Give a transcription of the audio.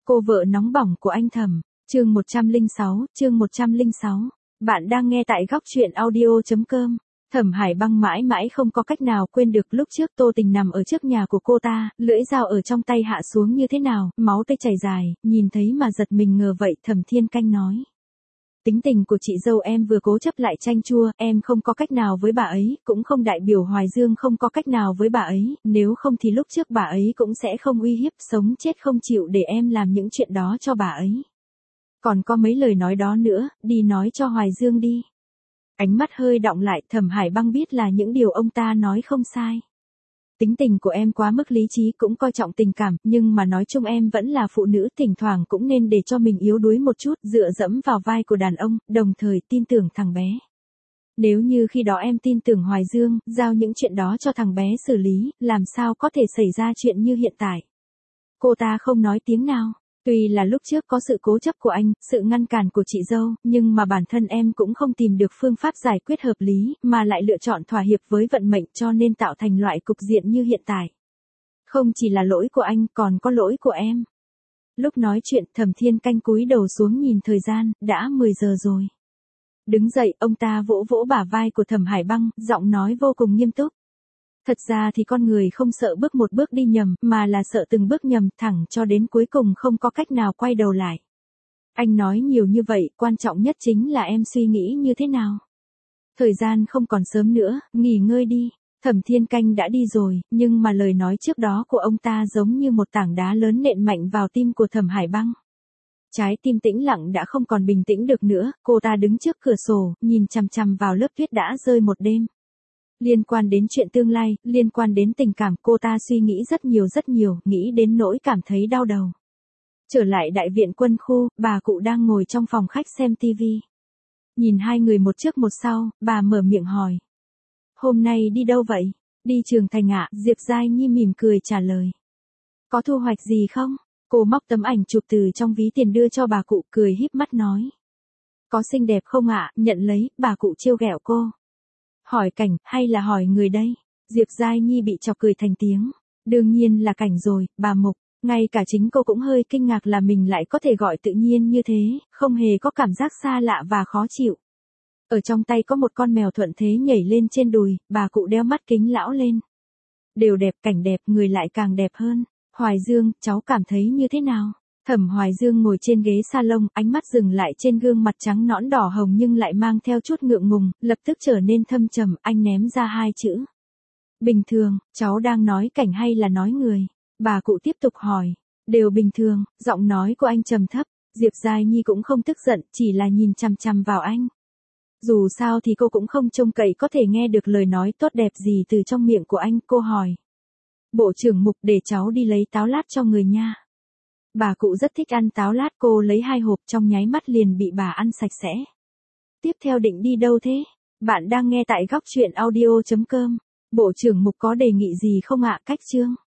Cô vợ nóng bỏng của anh Thẩm, chương 106, chương 106. Bạn đang nghe tại góc truyện audio.com. Thẩm Hải Băng mãi mãi không có cách nào quên được lúc trước Tô Tình nằm ở trước nhà của cô ta, lưỡi dao ở trong tay hạ xuống như thế nào, máu tươi chảy dài, nhìn thấy mà giật mình ngờ vậy. Thẩm Thiên Canh nói. Tính tình của chị dâu em vừa cố chấp lại chanh chua, em không có cách nào với bà ấy, cũng không đại biểu Hoài Dương không có cách nào với bà ấy, nếu không thì lúc trước bà ấy cũng sẽ không uy hiếp sống chết không chịu để em làm những chuyện đó cho bà ấy. Còn có mấy lời nói đó nữa, đi nói cho Hoài Dương đi. Ánh mắt hơi đọng lại, Thẩm Hải Băng biết là những điều ông ta nói không sai. Tính tình của em quá mức lý trí cũng coi trọng tình cảm, nhưng mà nói chung em vẫn là phụ nữ, thỉnh thoảng cũng nên để cho mình yếu đuối một chút, dựa dẫm vào vai của đàn ông, đồng thời tin tưởng thằng bé. Nếu như khi đó em tin tưởng Hoài Dương, giao những chuyện đó cho thằng bé xử lý, làm sao có thể xảy ra chuyện như hiện tại. Cô ta không nói tiếng nào. Tuy là lúc trước có sự cố chấp của anh, sự ngăn cản của chị dâu, nhưng mà bản thân em cũng không tìm được phương pháp giải quyết hợp lý, mà lại lựa chọn thỏa hiệp với vận mệnh cho nên tạo thành loại cục diện như hiện tại. Không chỉ là lỗi của anh, còn có lỗi của em. Lúc nói chuyện, Thẩm Thiên Canh cúi đầu xuống nhìn thời gian, đã 10 giờ rồi. Đứng dậy, ông ta vỗ vỗ bả vai của Thẩm Hải Băng, giọng nói vô cùng nghiêm túc. Thật ra thì con người không sợ bước một bước đi nhầm, mà là sợ từng bước nhầm thẳng cho đến cuối cùng không có cách nào quay đầu lại. Anh nói nhiều như vậy, quan trọng nhất chính là em suy nghĩ như thế nào. Thời gian không còn sớm nữa, nghỉ ngơi đi. Thẩm Thiên Canh đã đi rồi, nhưng mà lời nói trước đó của ông ta giống như một tảng đá lớn nện mạnh vào tim của Thẩm Hải Băng. Trái tim tĩnh lặng đã không còn bình tĩnh được nữa, cô ta đứng trước cửa sổ, nhìn chằm chằm vào lớp tuyết đã rơi một đêm. Liên quan đến chuyện tương lai, liên quan đến tình cảm, cô ta suy nghĩ rất nhiều, nghĩ đến nỗi cảm thấy đau đầu. Trở lại đại viện quân khu, bà cụ đang ngồi trong phòng khách xem tivi. Nhìn hai người một trước một sau, bà mở miệng hỏi. Hôm nay đi đâu vậy? Đi trường thành ạ, Diệp Giai Nhi mỉm cười trả lời. Có thu hoạch gì không? Cô móc tấm ảnh chụp từ trong ví tiền đưa cho bà cụ, cười híp mắt nói. Có xinh đẹp không ạ? Nhận lấy, bà cụ trêu ghẹo cô. Hỏi Cảnh, hay là hỏi người đây? Diệp Giai Nhi bị chọc cười thành tiếng. Đương nhiên là Cảnh rồi, bà Mục. Ngay cả chính cô cũng hơi kinh ngạc là mình lại có thể gọi tự nhiên như thế, không hề có cảm giác xa lạ và khó chịu. Ở trong tay có một con mèo thuận thế nhảy lên trên đùi, bà cụ đeo mắt kính lão lên. Đều đẹp, Cảnh đẹp, người lại càng đẹp hơn. Hoài Dương, cháu cảm thấy như thế nào? Thẩm Hoài Dương ngồi trên ghế salon, ánh mắt dừng lại trên gương mặt trắng nõn đỏ hồng nhưng lại mang theo chút ngượng ngùng, lập tức trở nên thâm trầm, anh ném ra hai chữ. Bình thường, cháu đang nói Cảnh hay là nói người? Bà cụ tiếp tục hỏi. Đều bình thường, giọng nói của anh trầm thấp, Diệp Giai Nhi cũng không tức giận, chỉ là nhìn chằm chằm vào anh. Dù sao thì cô cũng không trông cậy có thể nghe được lời nói tốt đẹp gì từ trong miệng của anh, cô hỏi. Bộ trưởng Mục, để cháu đi lấy táo lát cho người nha. Bà cụ rất thích ăn táo lát, cô lấy 2 hộp trong nháy mắt liền bị bà ăn sạch sẽ. Tiếp theo định đi đâu thế? Bạn đang nghe tại góc truyện audio.com. Bộ trưởng Mục có đề nghị gì không ạ? Cách chương.